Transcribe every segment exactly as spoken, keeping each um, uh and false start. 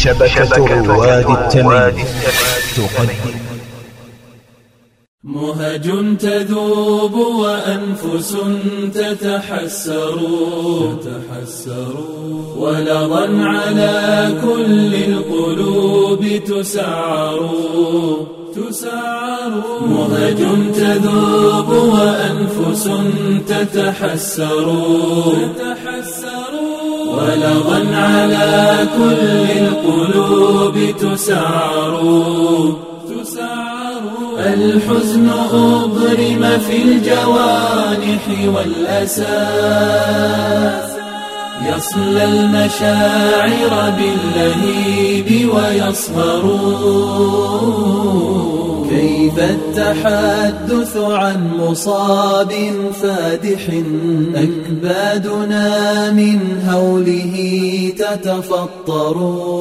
شبكة رواد التميم تقدم مهج تذوب وأنفس تتحسر ولظا على كل القلوب تسعر مهج تذوب وأنفس تتحسر ولظا على كل القلوب تسعر الحزن أضرم في الجوانح والأسى يصلى المشاعر باللهيب ويصهر كيف التحدث عن مصاب فادح أكبادنا من هوله تتفطر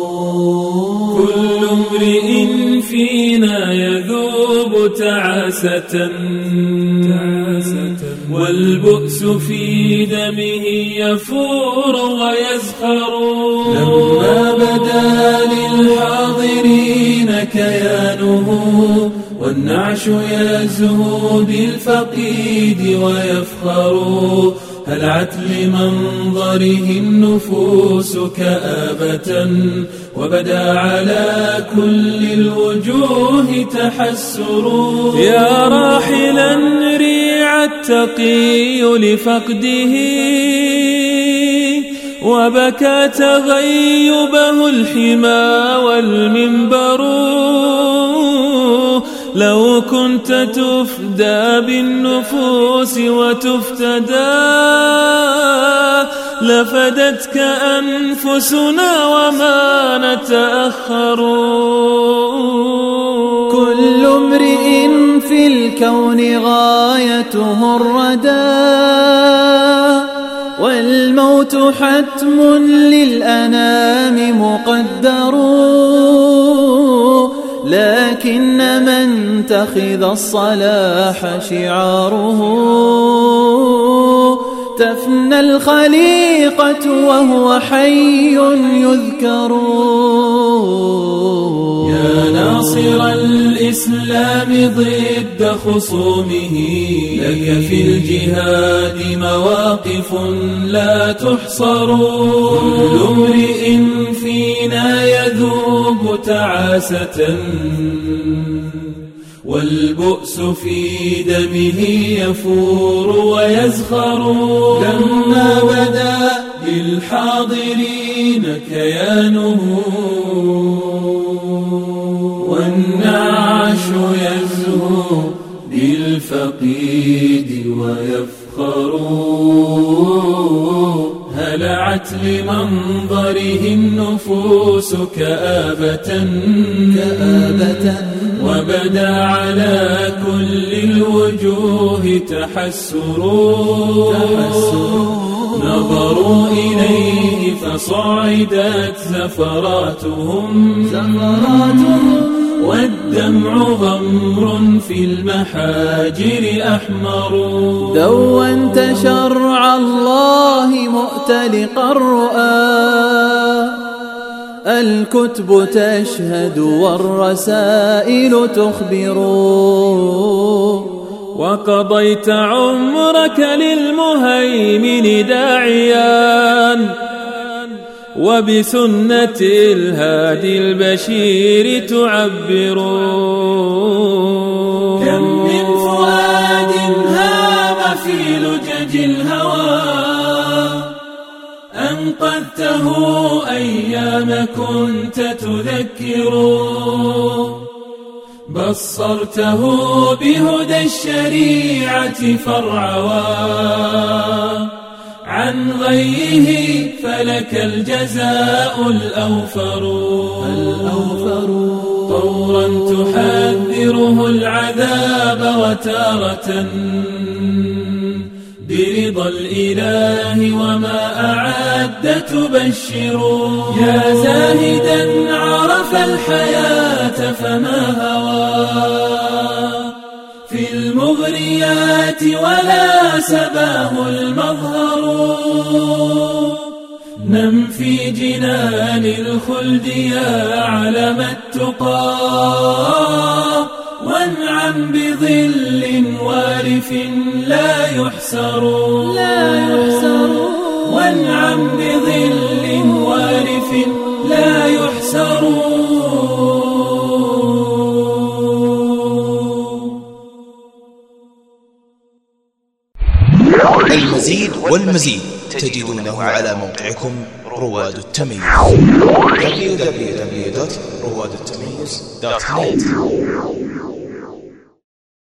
كل امرئ فينا يذوب تعاسة والبؤس في دمه يفور ويزخر لما بدا للحاضرين كيانه والنعش يزهو بالفقيد ويفخر هلعت لمنظره النفوس كآبة وبدا على كل الوجوه تحسر يا راحلا ريع التقي لفقده وبكى تغيبه الحمى والمنبر لو كنت تفدى بالنفوس وتفتدى لفدتك أنفسنا وما نتأخر كل امرئ في الكون غايته الردى والموت حتم للأنام مقدر لكن من اتخذ الصلاح شعاره تفنى الخليقة وهو حي يذكر يا ناصر الإسلام ضد خصومه لك في الجهاد مواقف لا تحصر كل امرئ فينا يذوب تعاسة والبؤس في دمه يفور ويزخر لما بدا للحاضرين كيانه والنعش يزهو بالفقيد ويفخر هلعت لمنظره النفوس كآبة كآبة وبدا على كل الوجوه تحسر نظروا إليه فصعدت زفراتهم والدمع غمر في المحاجر أحمر دونت شرع الله مؤتلق الرؤى الكتب تشهد والرسائل تخبر وقضيت عمرك للمهيمن داعيا وبسنة الهادي البشير تعبر كم من فؤاد هام في لجج الهوى أنقذته أيام كنت تذكر بصرته بهدى الشريعة فارعوى عن غيه فلك الجزاء الأوفر طورا تحذره العذاب وتارة برضا الإله وما أعد تبشر يا زاهدا عرف الحياة فما هوى في المغريات ولا سباه المظهر نم في جنان الخلد يا علم التقى، وانعم بظل وارف لا يحسر، وانعم بظل وارف لا يحسر. المزيد والمزيد تجدونه على موقعكم رواد التميز دبليو دبليو دبليو دوت رواد التميز دوت نت.